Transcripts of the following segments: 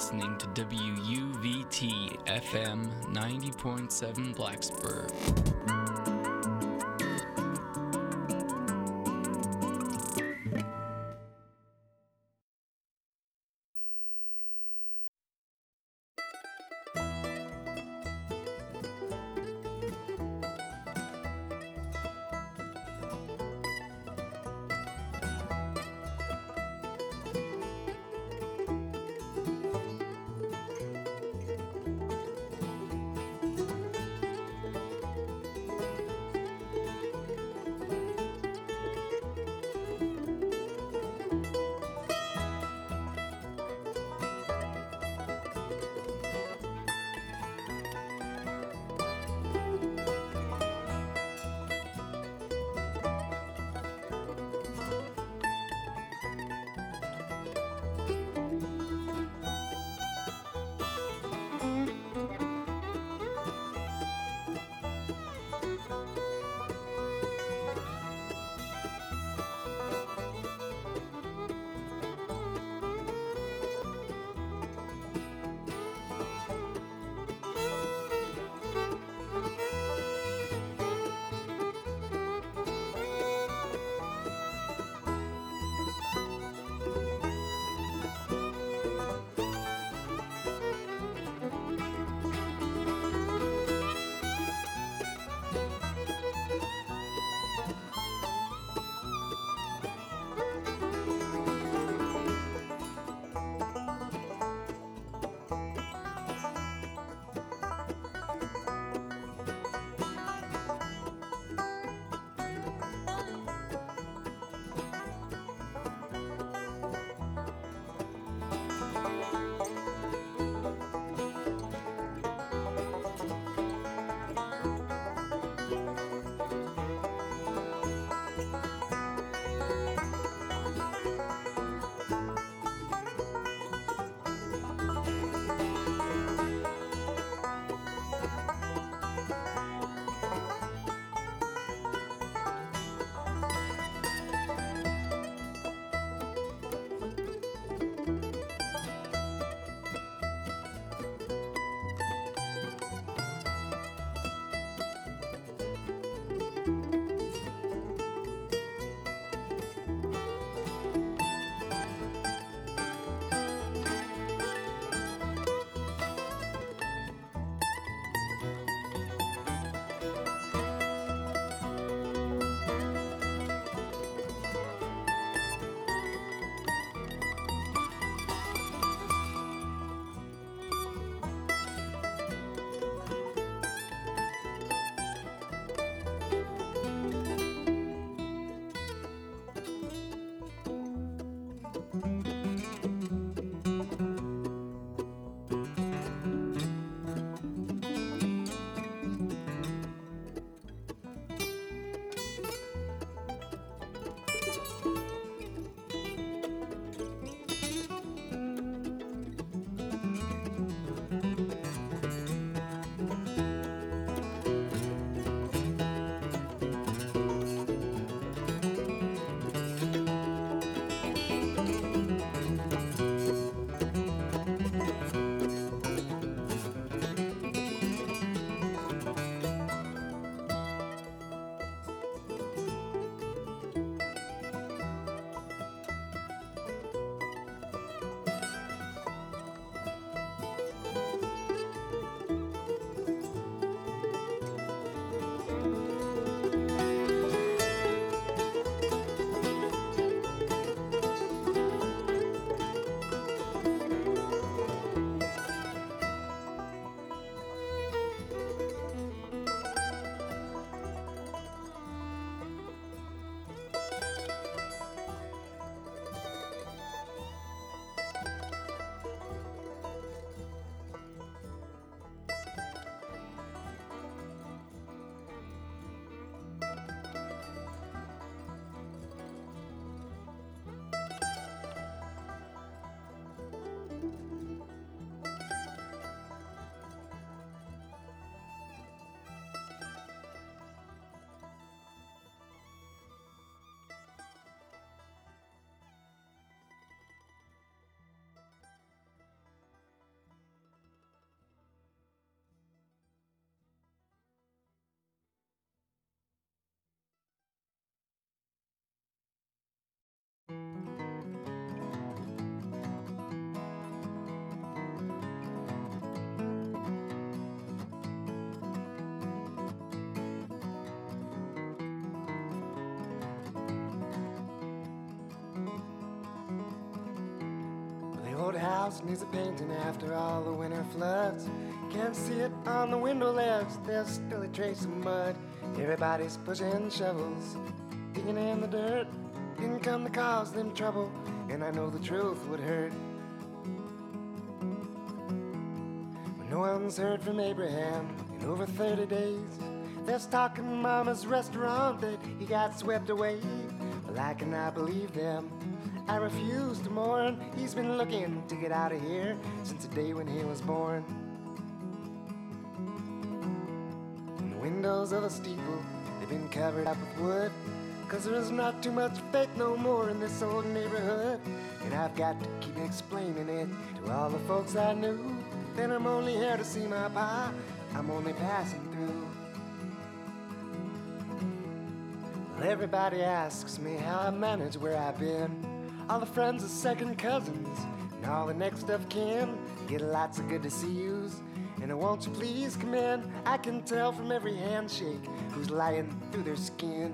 listening to WUVT FM 90.7 Blacksburg. old house needs a painting after all the winter floods. Can't see it on the window ledge, there's still a trace of mud. Everybody's pushing shovels, digging in the dirt. Didn't come to cause them trouble, and I know the truth would hurt. But no one's heard from Abraham in over 30 days. There's talk in Mama's restaurant that he got swept away. Well, I cannot believe them, I refuse to mourn. He's been looking to get out of here since the day when he was born. And the windows of the steeple, they've been covered up with wood, 'cause there is not too much faith no more in this old neighborhood. And I've got to keep explaining it to all the folks I knew, that I'm only here to see my pa, I'm only passing through. Well, everybody asks me how I manage where I've been. All the friends are second cousins, and all the next of kin get lots of good to see yous. And won't you please come in? I can tell from every handshake who's lying through their skin.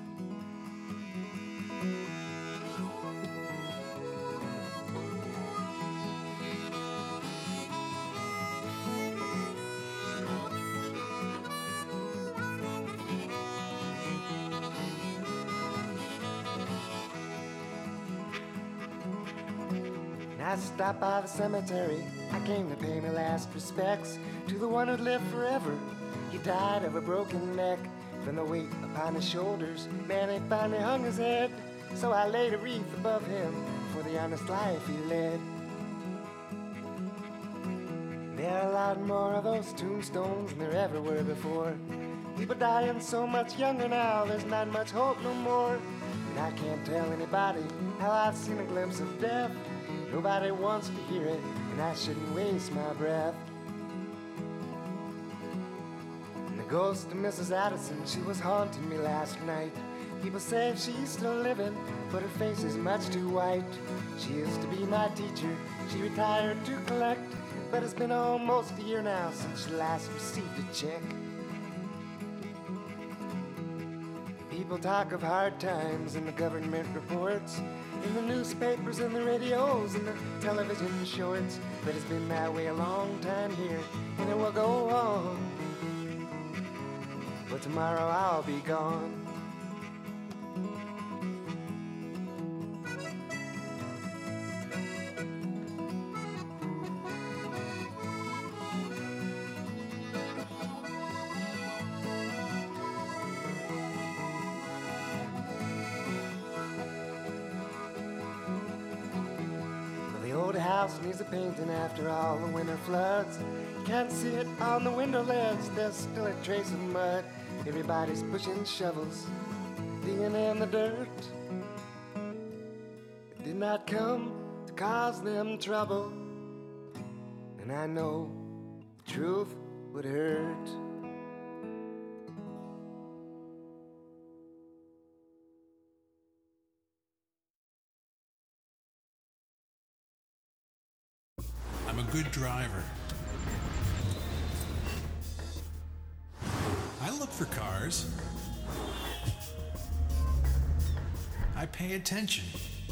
I stopped by the cemetery. I came to pay my last respects to the one who'd lived forever. He died of a broken neck from the weight upon his shoulders. Man, he finally hung his head, so I laid a wreath above him for the honest life he led. There are a lot more of those tombstones than there ever were before. People dying so much younger now, there's not much hope no more. And I can't tell anybody how I've seen a glimpse of death. Nobody wants to hear it, and I shouldn't waste my breath. And the ghost of Mrs. Addison, she was haunting me last night. People say she's still living, but her face is much too white. She used to be my teacher, she retired to collect, but it's been almost a year now since she last received a check. People talk of hard times in the government reports, in the newspapers and the radios and the television shorts, but it's been that way a long time here, and it will go on. But tomorrow I'll be gone. House needs a painting after all the winter floods. You can't see it on the window ledge, there's still a trace of mud. Everybody's pushing shovels, digging in the dirt. It did not come to cause them trouble, and I know the truth would hurt. I'm a good driver. I look for cars. I pay attention.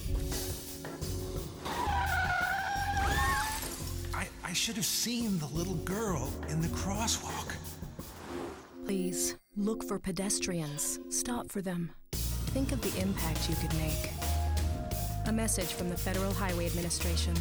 I should have seen the little girl in the crosswalk. Please, look for pedestrians. Stop for them. Think of the impact you could make. A message from the Federal Highway Administration.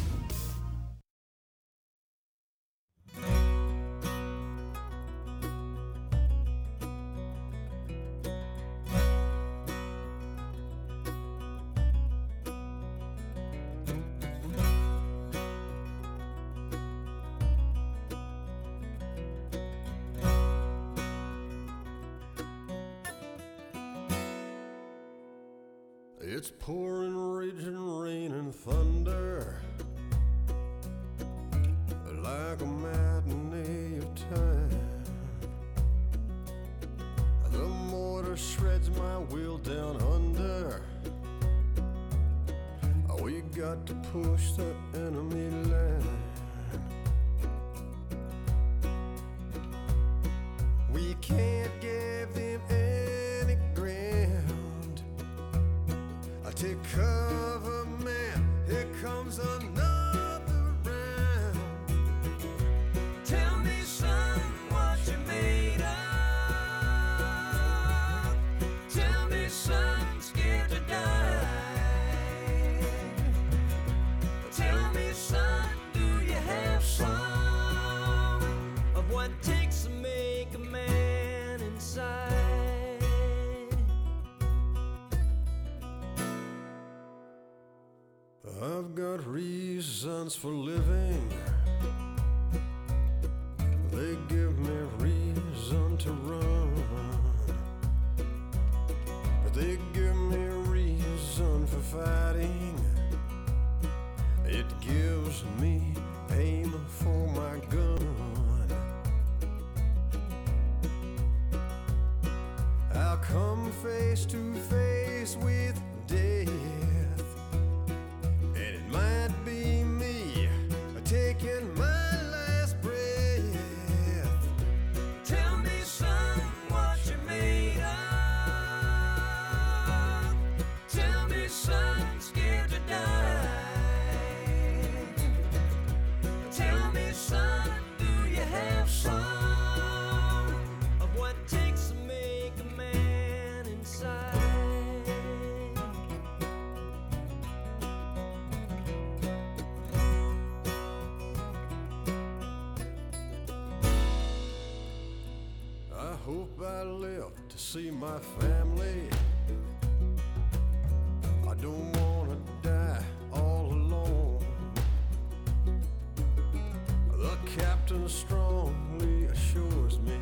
It's pouring, raging rain and thunder, like a matinee of time. The mortar shreds my wheel down under. We got to push the enemy line. We can't give them any ground. Take cover, man, here comes another reasons for living. They give me reason to run. They give me reason for fighting. It gives me aim for my gun. I'll come face to face with death, and it might be me taking my last breath. Tell me, son, what you made of. Tell me, son, scared to die. Tell me, son, do you have some of what it takes to make a man inside? I hope I live to see my family. I don't wanna die all alone. The captain strongly assures me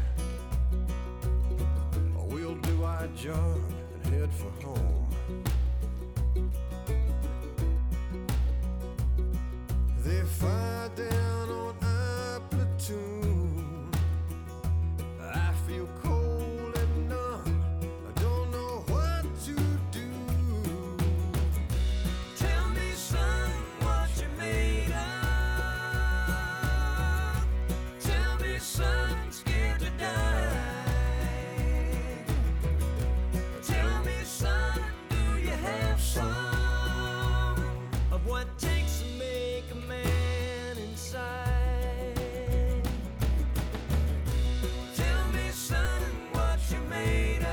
we'll do our job and head for home. They fire down on our platoon. I feel cold and numb. I don't know what to do. Tell me, son, what you made of. Tell me, son, scared to die. Tell me, son, do you have some of what it takes to make a man inside? Tell me, son, what you made of.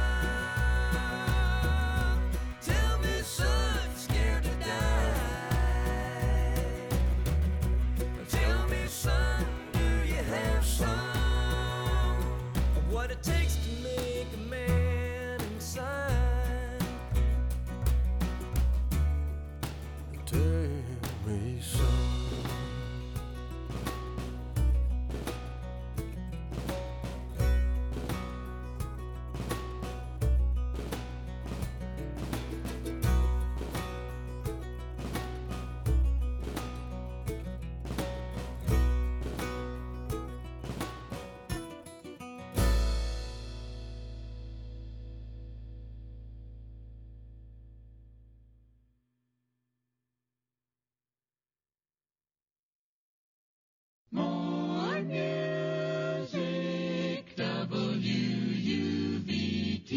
Tell me, son, scared to die. Tell me, son, do you have some of what it takes to make a man inside? Tell me, son. More music, WUVT.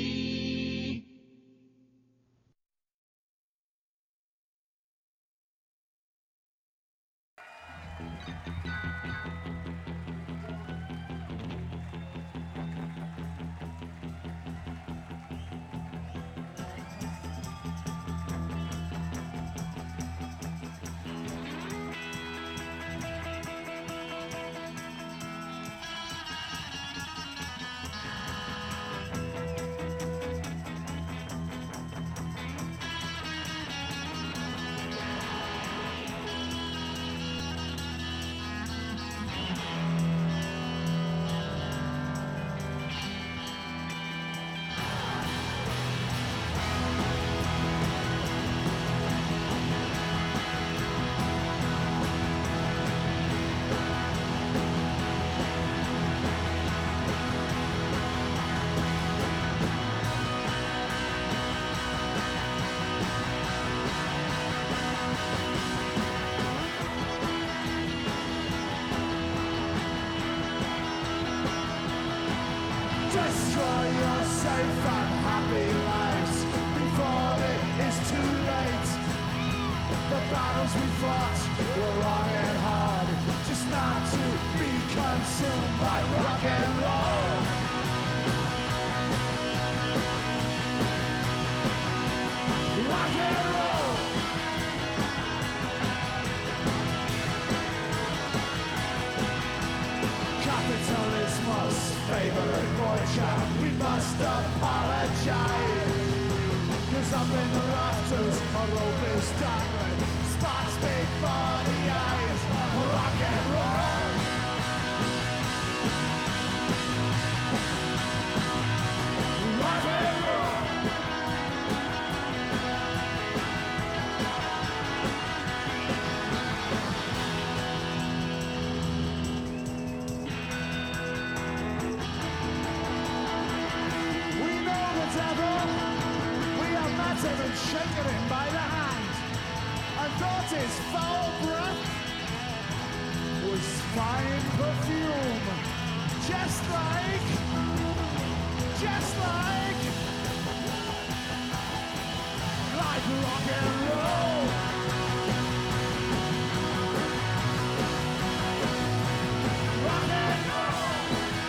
Destroy your safe and happy lives before it is too late. The battles we fought were wrong and hard, just not to be consumed by rock and roll. Rock and roll. Capitalism's favorite butcher, we must apologize. 'Cause up in the rafters, a rope is dangling, spots before the eyes. Rock and roll. Rock and roll. We know the devil. We have not even shaken him by the hand. I thought his foul breath was fine perfume. Just like rock and roll. Rock and roll.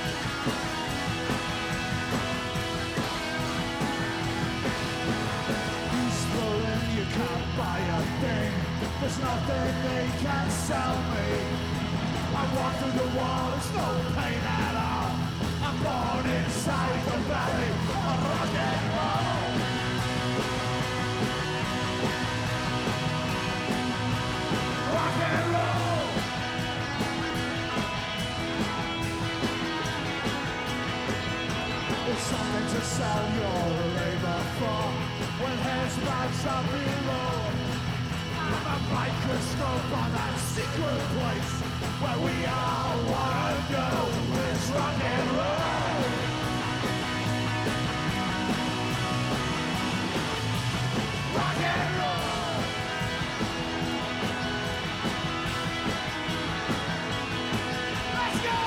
He's throwing, you can't buy a thing. There's nothing they can sell me. I walk through the wall, it's no pain at all. I'm born inside the valley of rock and roll. Rock and roll. It's something to sell your labor for when heads bows up below. I'm a microscope on that secret place where we all wanna go. It's rock and roll. Rock and roll. Let's go!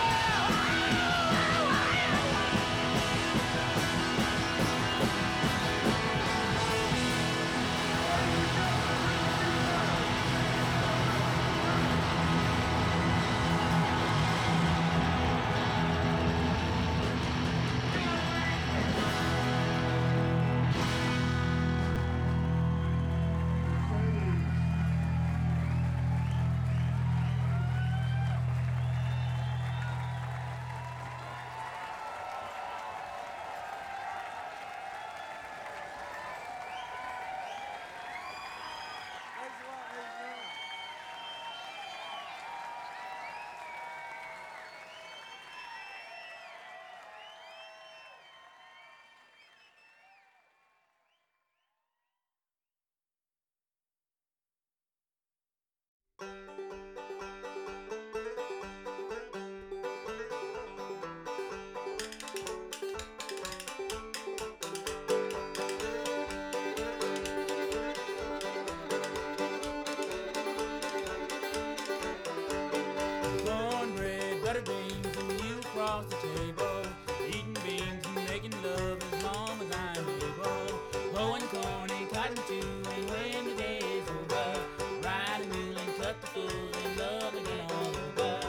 Cornbread, butter beans, and you across the table. Eating beans and making love as long as I'm able. Hoeing corn and cotton too, and when the day is over, ride a mule and cut the fool and love again all over.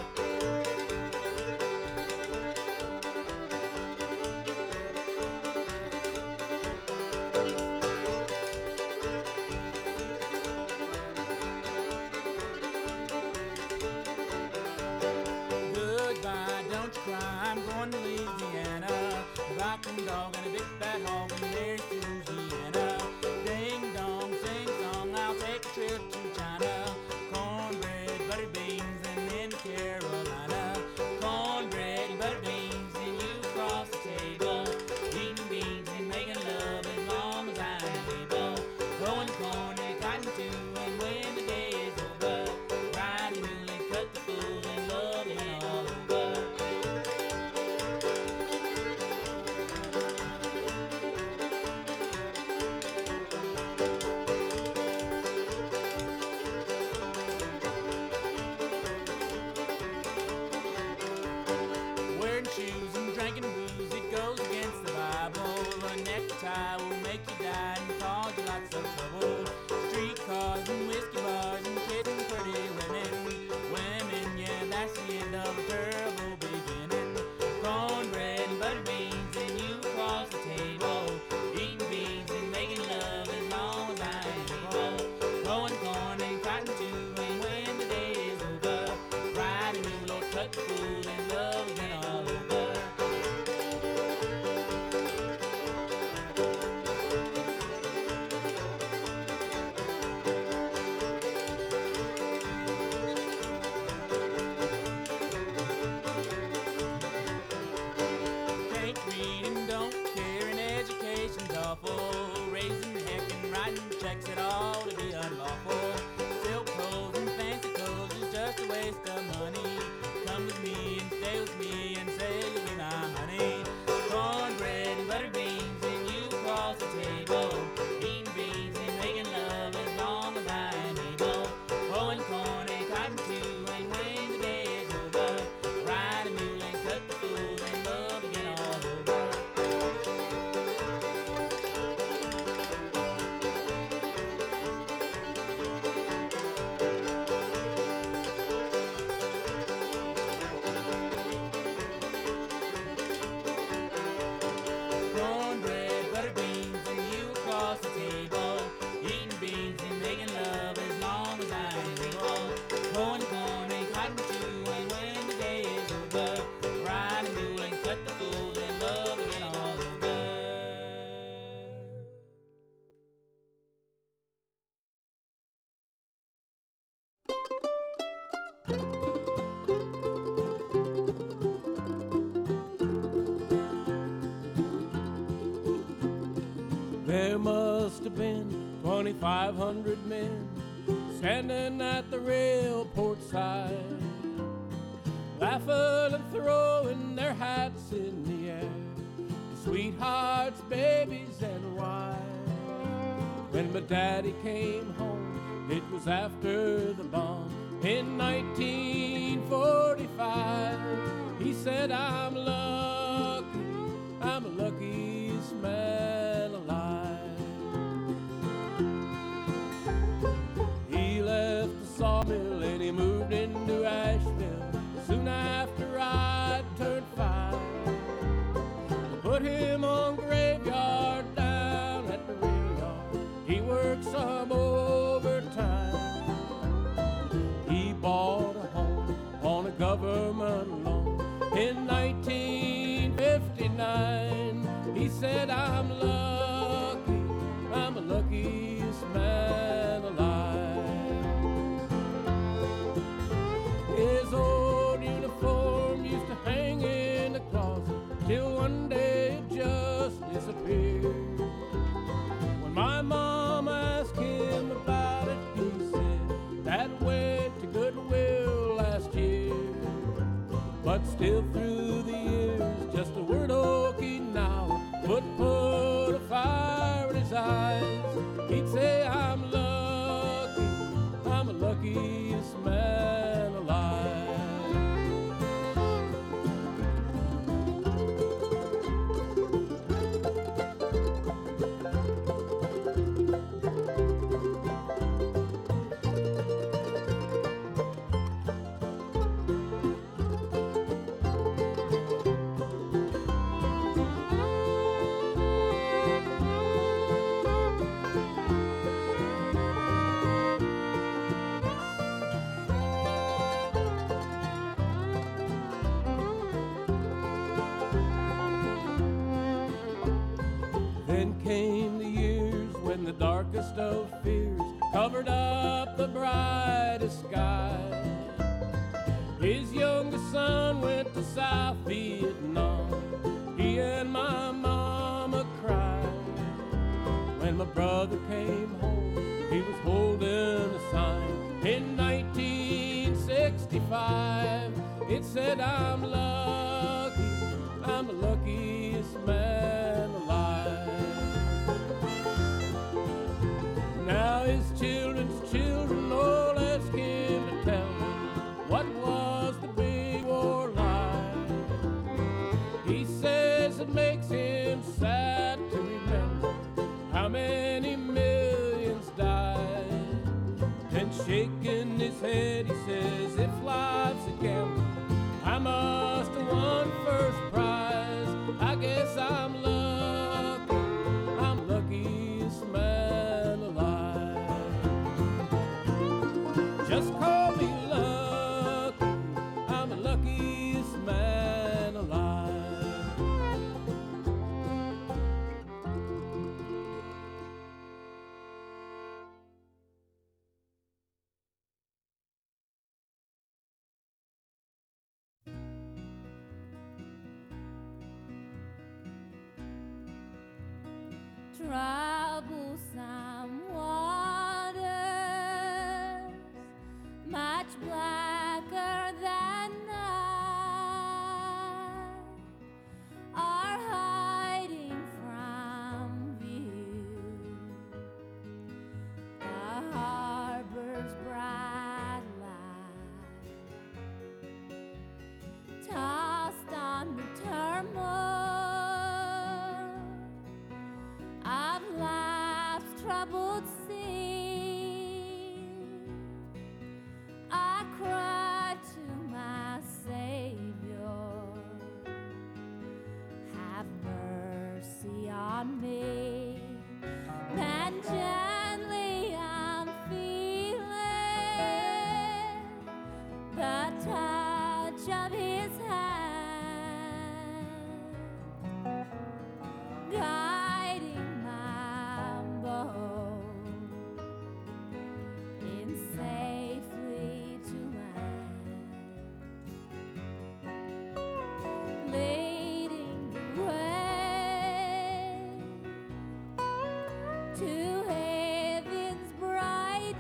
Goodbye, don't you cry, I'm going to Louisiana. A rockin' dog and a big fat hog, and there's Louisiana. Ding dong, sing song, I'll take a trip to China. Cornbread, butter beans, and then to Carolina. Cornbread, butter beans, and you across the table. Eating beans and making love as long as I'm able. Growing corn and cotton too, and when the day is over, ride a mule and cut the fool and love it all over. There must have been 2,500 men standing at the railport side, laughing and throwing their hats in the air, sweethearts, babies, and wives. When my daddy came home, it was after the bomb in 1945. He said, I'm the luckiest man alive. He left the sawmill and he moved into Asheville soon after I turned 5. They put him on graveyard down at the rail yard. He worked some overtime. He bought a home on a government loan in 1959. He said, I'm the luckiest man alive. His old uniform used to hang in the closet till one day it just disappeared. When my mom asked him about it, he said that went to Goodwill last year. But still through the years, just the word Okinawa would put a fire in his eyes. He'd say, I'm the luckiest man alive. Came the years when the darkest of fears covered up the brightest sky. His youngest son went to South Vietnam. He and my mama cried. When my brother came home, he was holding a sign in 1965. It said, I'm the luckiest man alive. Now his children's children all ask him to tell them what was the big war like. He says it makes him sad to remember how many millions died. Then shaking his head he says, if life's a gamble, I must have won first prize. I guess I'm the luckiest man alive. Just call me lucky, I'm the luckiest man alive. Troublesome waters, much blacker than night, are hiding from view. The harbor's bright light, tossed on the turmoil of life's troubled sea. I cried to my Savior, have mercy on me. Then gently I'm feeling the touch of his hand, guiding my boat to heaven's bright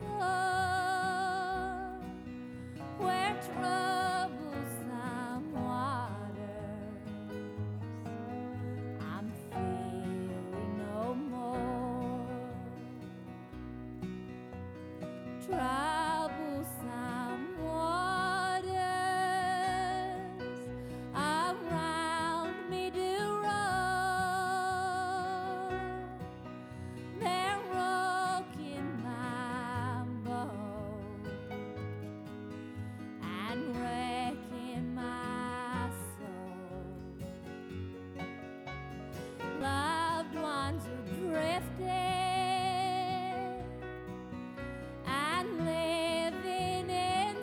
shore, where troublesome waters I'm fearing no more. Troublesome waters around me do roll. They're rocking my boat and wrecking my soul. Loved ones are drifting and living in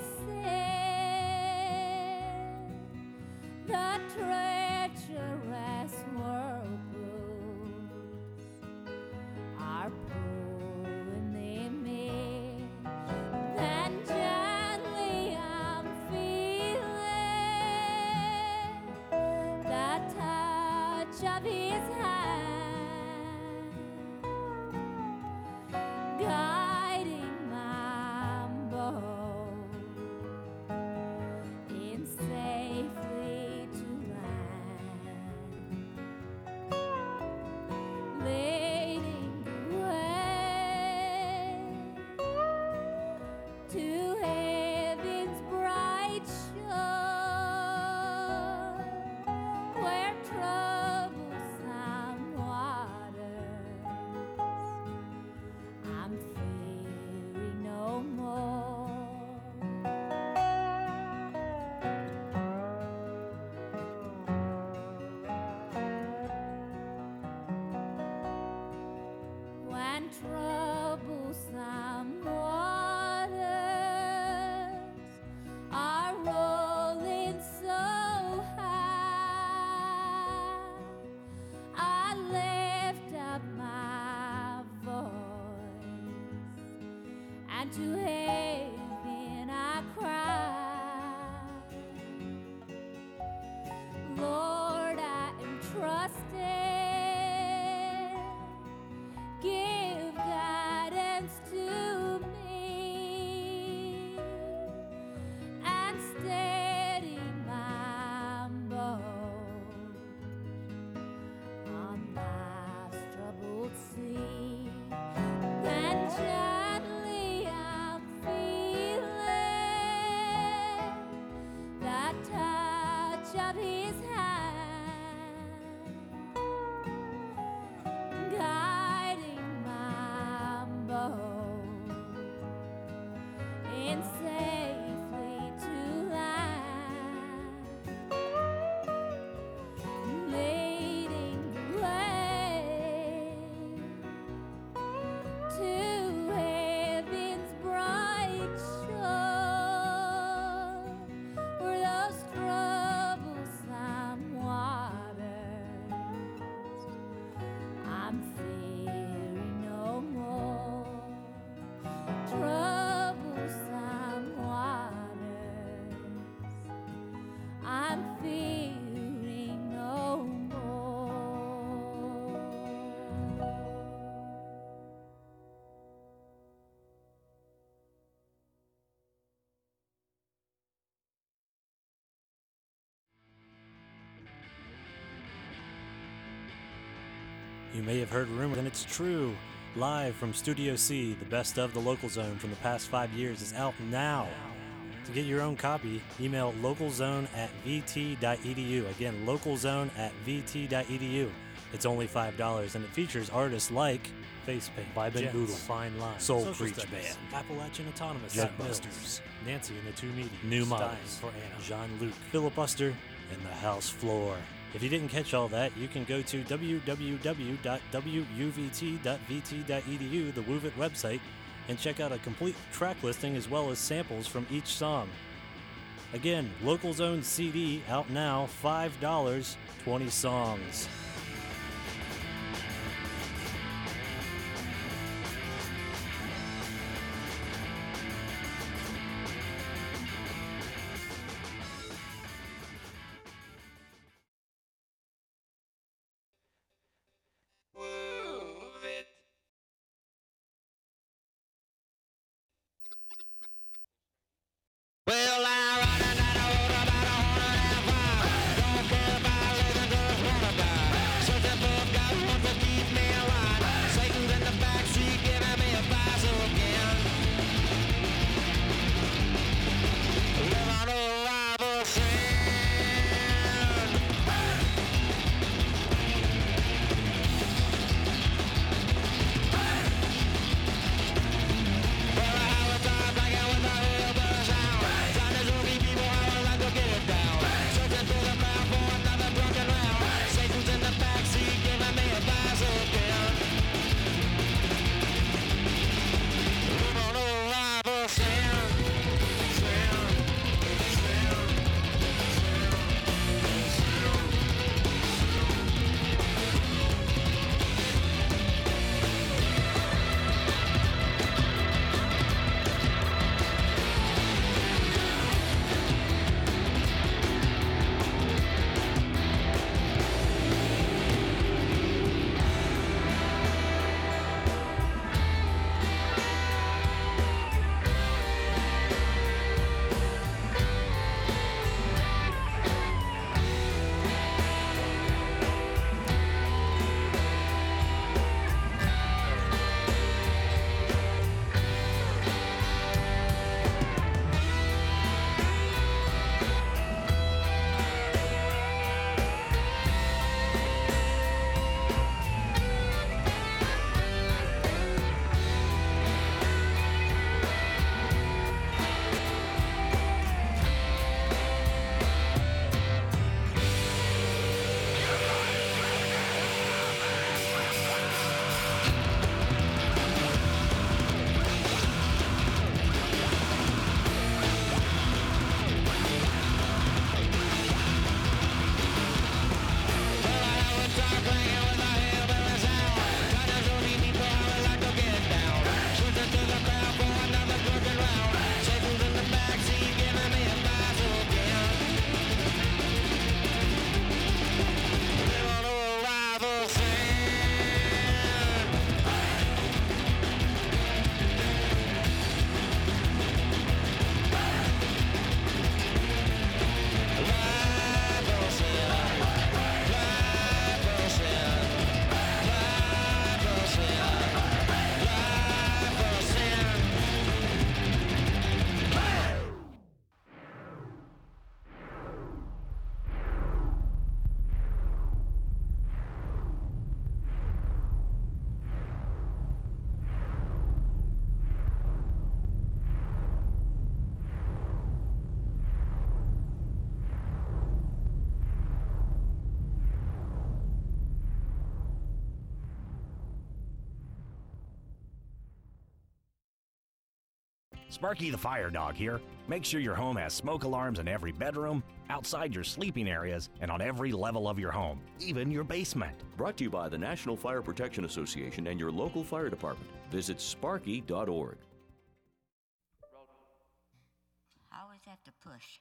sin. The treacherous whirlpools are pulling them in. Then gently I'm feeling the touch of his hand, guiding my boat in safely to land, leading the way to heaven's bright shore, where troublesome waters I'm fearing no more. When troublesome waters are rolling so high, I lift up my voice, and to heaven I cry, Lord, I am trusting, give guidance to me and steady my boat on life's troubled sea. Then gently I'm feeling the touch of his hand, guiding my boat in safely to land, leading the way to heaven's bright shore, where those troublesome waters I'm fearing no more. Troublesome waters I'm fearing no more. You may have heard rumors, and it's true. Live from Studio C, the best of the Local Zone from the past 5 years is out now. To get your own copy, email localzone@vt.edu. Again, localzone@vt.edu. It's only $5, and it features artists like Facepaint, Vibe and Boodle, Fine Line, Soul Social Preach Studies, Band, Appalachian Autonomous, Jack Mills, Nancy and the Two Meetings, New Stein Models, for Anna, Jean-Luc, Filibuster, and the House Floor. If you didn't catch all that, you can go to www.wuvt.vt.edu, the WUVIT website, and check out a complete track listing as well as samples from each song. Again, Local Zone CD out now, $5, 20 songs. Sparky the Fire Dog here. Make sure your home has smoke alarms in every bedroom, outside your sleeping areas, and on every level of your home, even your basement. Brought to you by the National Fire Protection Association and your local fire department. Visit sparky.org. I always have to push.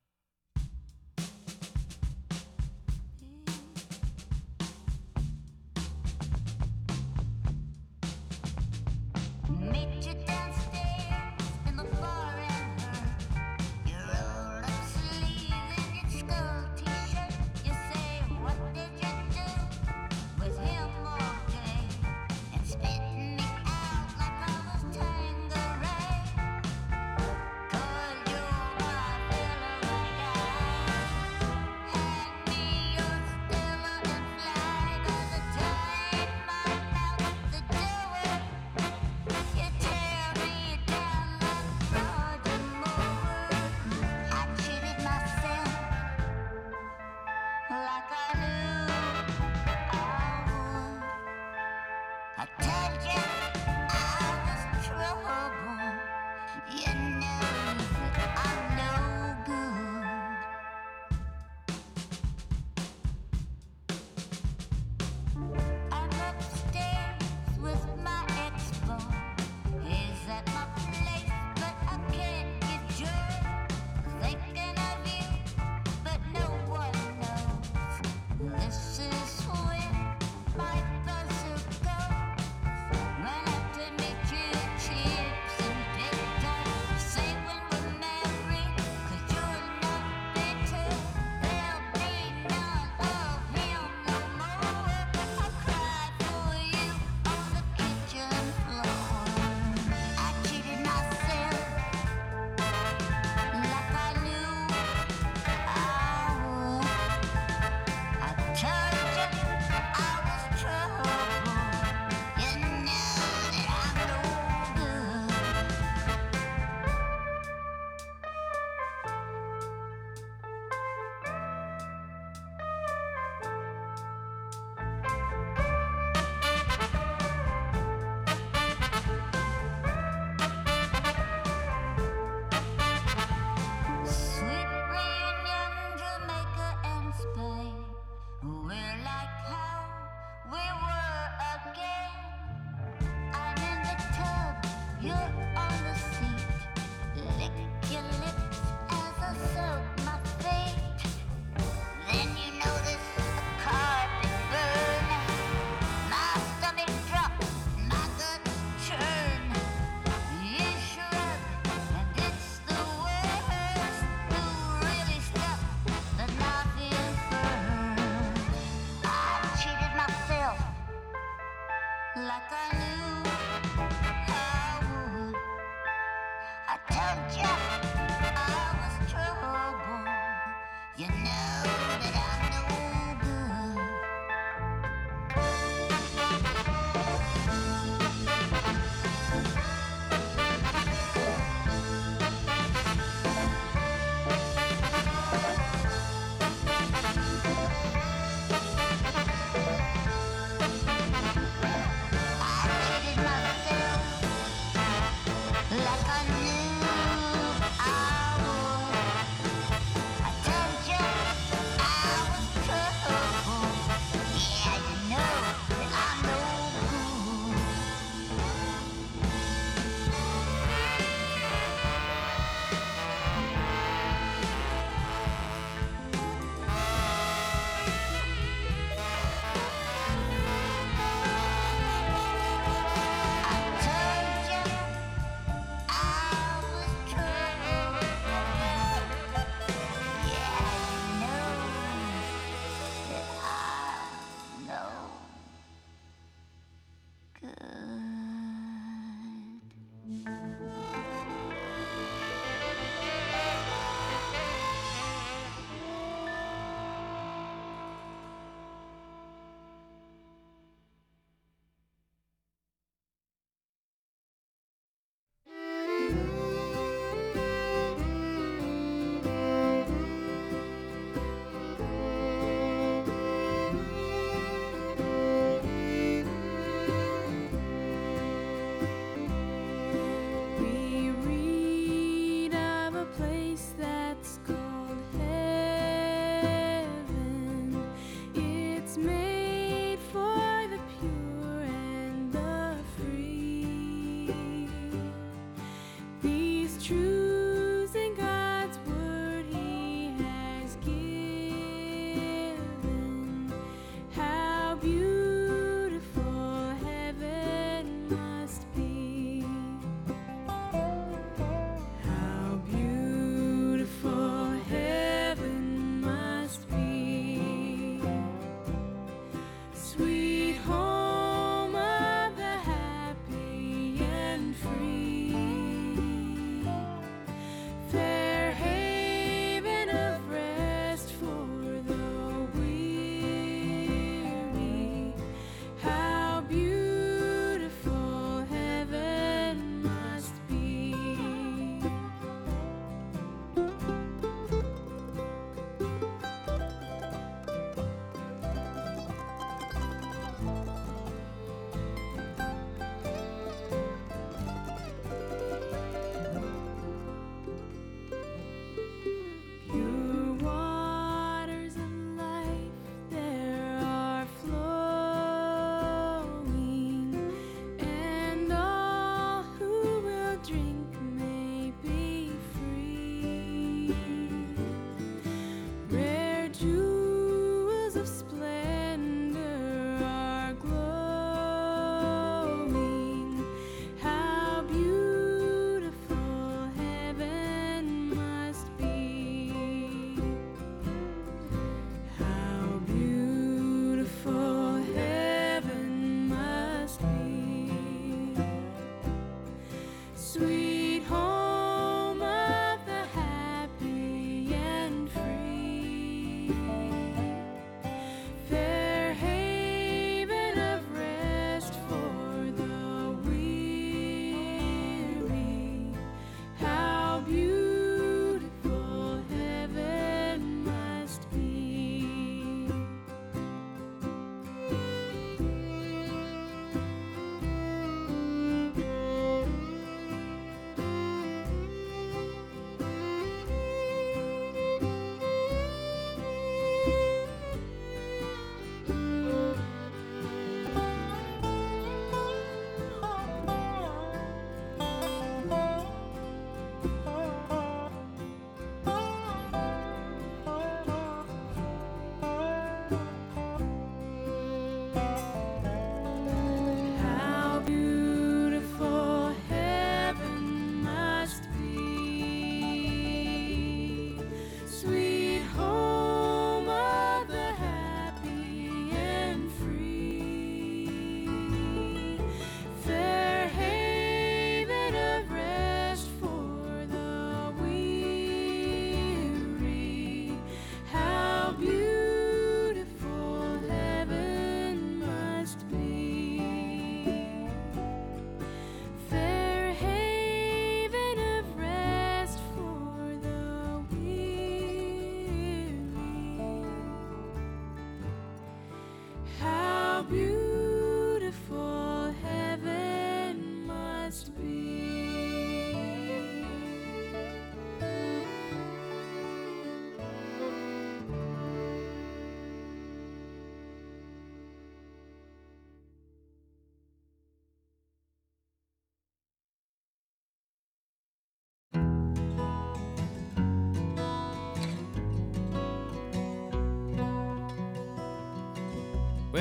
Meet you downstairs in the bar and your rolled up sleeves and your skull t-shirt. You say, what did you do with him all day? And spitting me out like I was Tangeray. 'Cause you're my fella like I. Hand me your Stella and fly. 'Cause the time my mouth to do it. You tear me down like Roger Moore. I cheated myself like I knew I would. I told you I was trouble. You know that I'm no good. I'm upstairs with my expo. He's at my place, but I can't get joy. Thinking of you, but no one knows. This is when my buzzer goes. Run out to meet you, chips and big time. Say when we're married, 'cause you're not bitter. There'll be none of him no more. I cried for you on the kitchen floor. I cheated myself like I knew I would. I told you I was trouble. You know that I'm no good. Sweet reunion, Jamaica and Spain. We're like how we were again. I'm in the tub, you're on the seat. Lick your lips as I soak my feet. Then you notice the carpet burn. My stomach drops, my guts churn. You shrug, and it's the worst. Who really stopped the nothing first? I cheated myself like I knew I would. I told you I was trouble. You know that I'm no good. I cheated myself like I knew I would. I told you I was trouble. Yeah, you know that I'm no good. I told you I was trouble. Yeah, you know that I'm no good.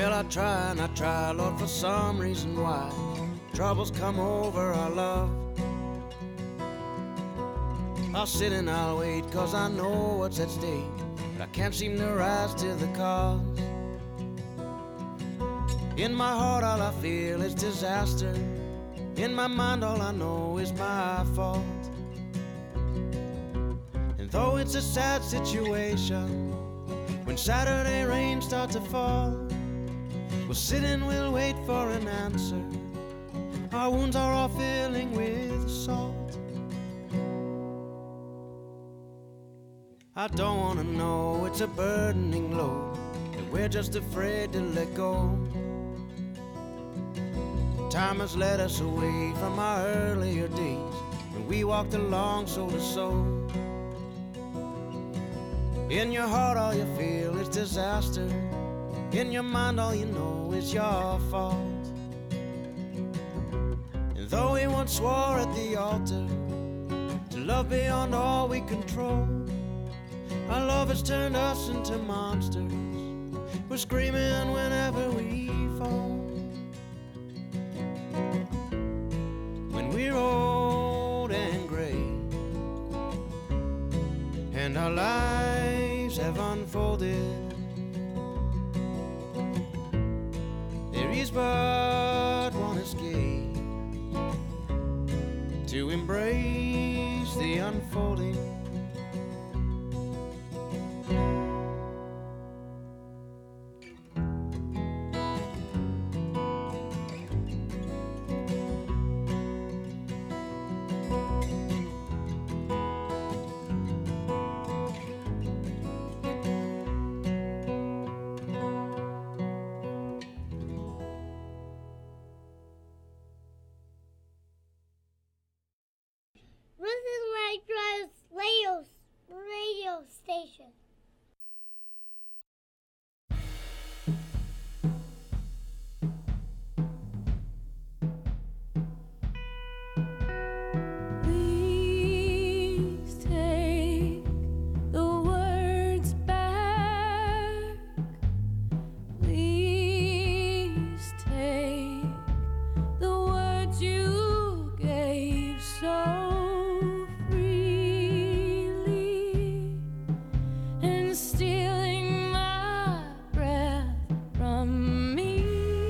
Well, I try and I try, Lord, for some reason why troubles come over our love. I'll sit and I'll wait, 'cause I know what's at stake, but I can't seem to rise to the cause. In my heart all I feel is disaster. In my mind all I know is my fault. And though it's a sad situation, when Saturday rain starts to fall, we'll sit and we'll wait for an answer. Our wounds are all filling with salt. I don't want to know it's a burdening load that we're just afraid to let go. Time has led us away from our earlier days when we walked along soul to soul. In your heart all you feel is disaster. In your mind all you know is your fault. And though we once swore at the altar to love beyond all we control, our love has turned us into monsters. We're screaming whenever we fall. When we're old and gray and our lives have unfolded, there is but one escape: to embrace the unfolding. Radio station. Please take the words back. Please take the words you gave so stealing my breath from me.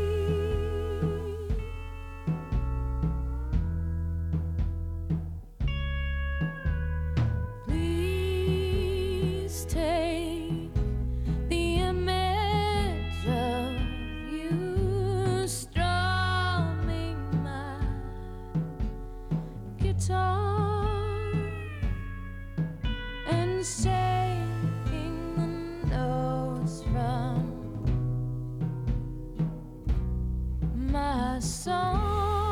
Please take the image of you strumming my guitar and say my songs.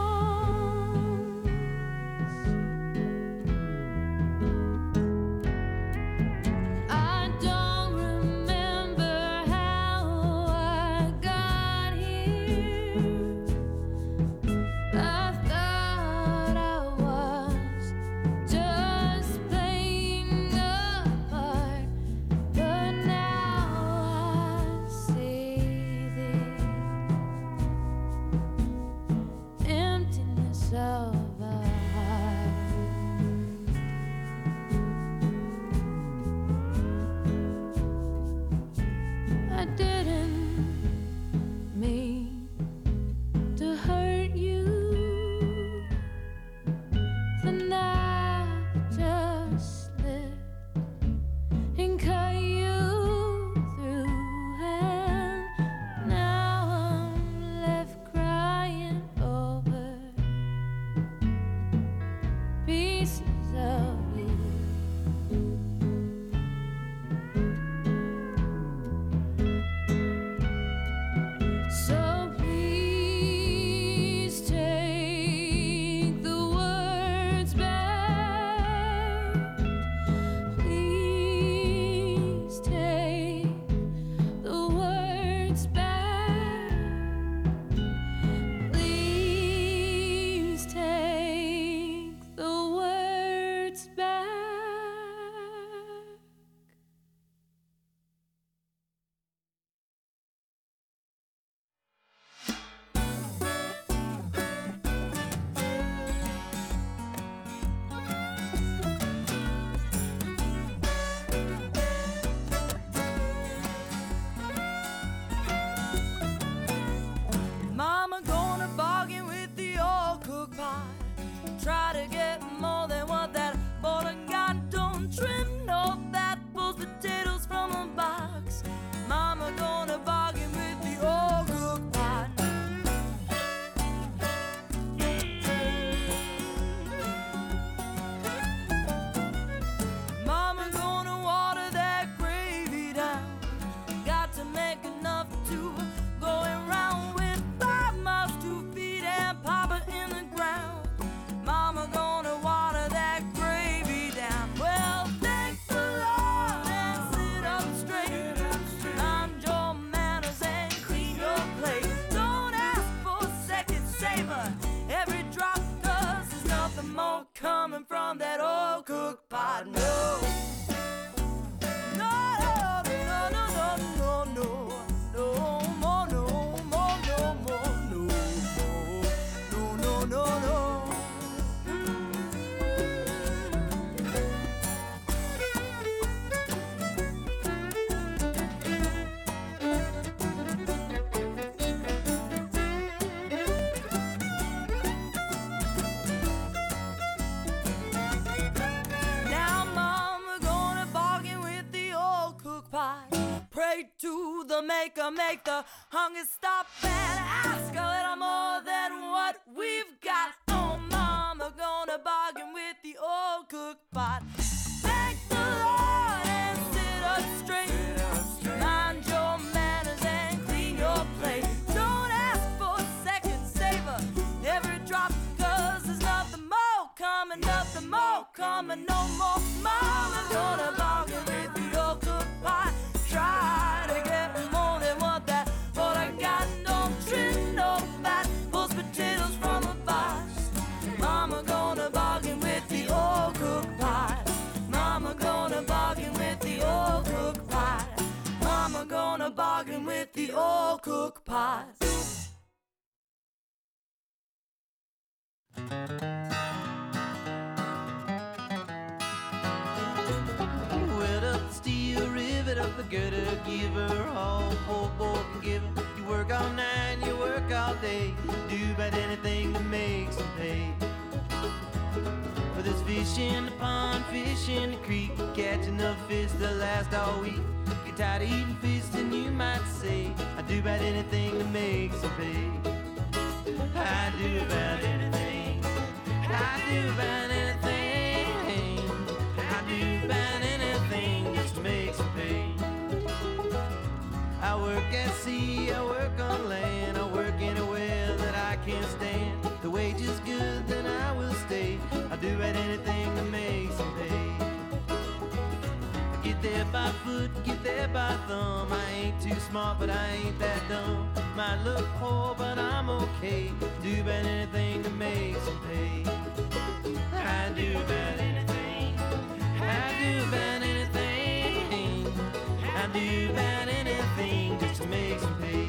I don't remember how I got here. I thought I was just playing a part, but now I see this. make the hunger stop and ask a little more than what we've got. Oh, mama, gonna bargain with the old cook pot. Thank the Lord and sit up straight. Mind your manners and clean your plate. Don't ask for a second savor every drop, 'cause there's nothing more coming, nothing more coming, no more. Mama, gonna bargain with the old cook pot. Try to get more than what I got. No trim, no fat, pulls potatoes from a box. Mama gonna bargain with the old cook pot. Mama gonna bargain with the old cook pot. Mama gonna bargain with the old cook pot. Wet up the steel, rivet up the girder, give her all poor boy can give her. You work all night, you work all day, do about anything to make some pay. For there's fish in the pond, fish in the creek, catch enough fish to last all week. Get tired of eating fish and you might say, I do about anything to make some pay. I do about anything, I do about anything, I do about anything just to make some pay. I work at sea, I work on land, I work anywhere that I can stand. The wage is good, then I will stay. I do about anything to make some pay. I get there by foot, get there by thumb. I ain't too smart, but I ain't that dumb. Might look poor, but I'm okay. Do about anything to make some pay. I do about anything, I do about anything, I do about anything just to make some pay.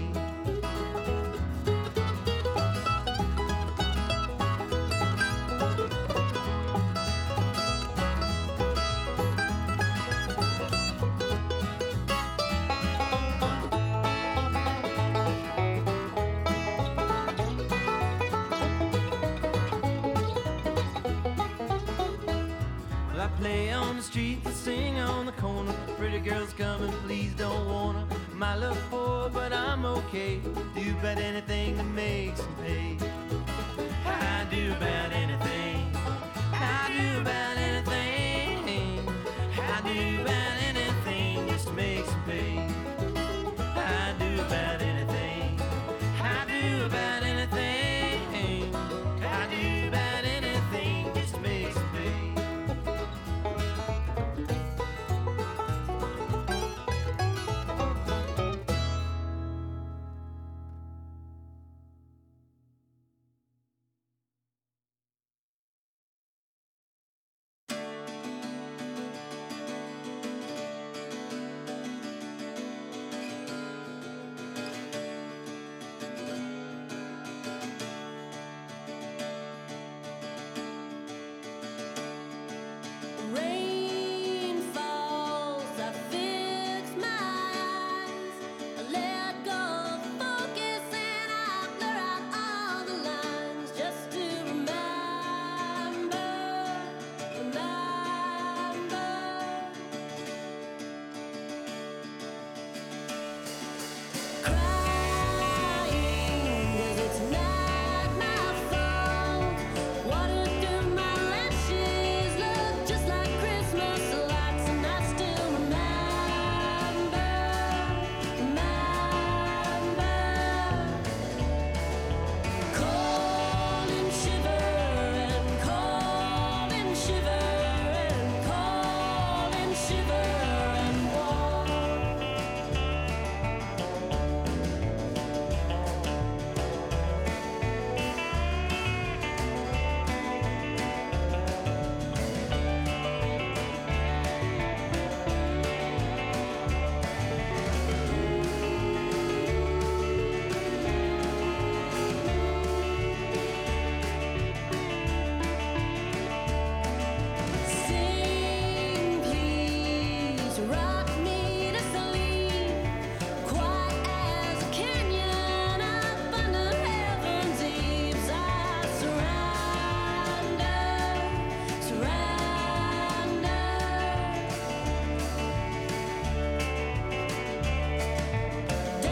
I play on the street, I sing on the corner. Pretty girls coming, please don't wanna. Might look poor, but I'm okay. Do about anything to make some pay. I do about anything, I do about anything, I do about anything just to make some pay. I do about anything, I do about